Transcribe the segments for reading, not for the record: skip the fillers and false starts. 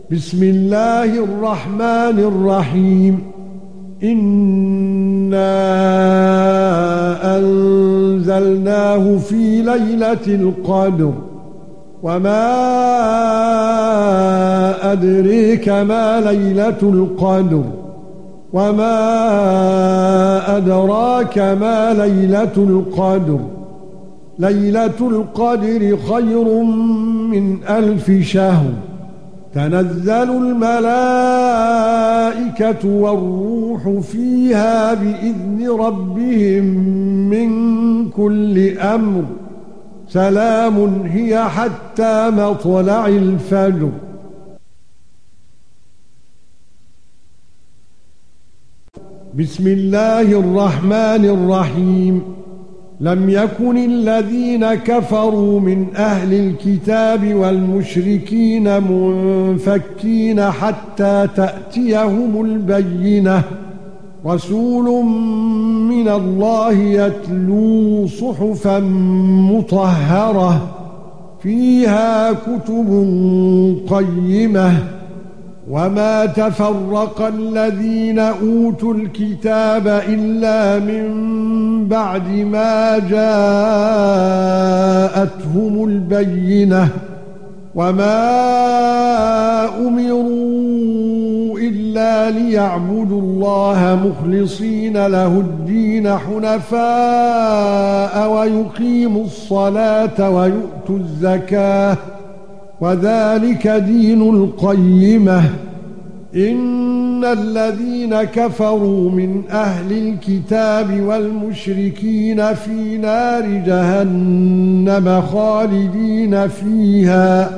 بسم الله الرحمن الرحيم. إنا أنزلناه في ليلة القدر وما أدريك ما ليلة القدر وما أدراك ما ليلة القدر ليلة القدر خير من 1000 شهر تنزل الملائكة والروح فيها بإذن ربهم من كل أمر سلام هي حتى مطلع الفجر. بسم الله الرحمن الرحيم. لم يكن الذين كفروا من أهل الكتاب والمشركين منفكين حتى تأتيهم البينة رسول من الله يتلو صحفا مطهرة فيها كتب قيمة وما تفرق الذين اوتوا الكتاب الا من بعد ما جاءتهم البينة وما امروا الا ليعبدوا الله مخلصين له الدين حنفاء ويقيموا الصلاة ويؤتوا الزكاة وذلك دين القيمة. إن الذين كفروا من أهل الكتاب والمشركين في نار جهنم خالدين فيها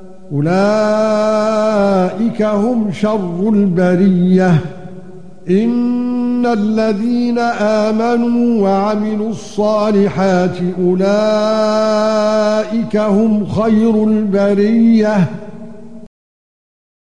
أولئك هم شر البرية. إن الذين آمنوا وعملوا الصالحات أولئك هم خير البرية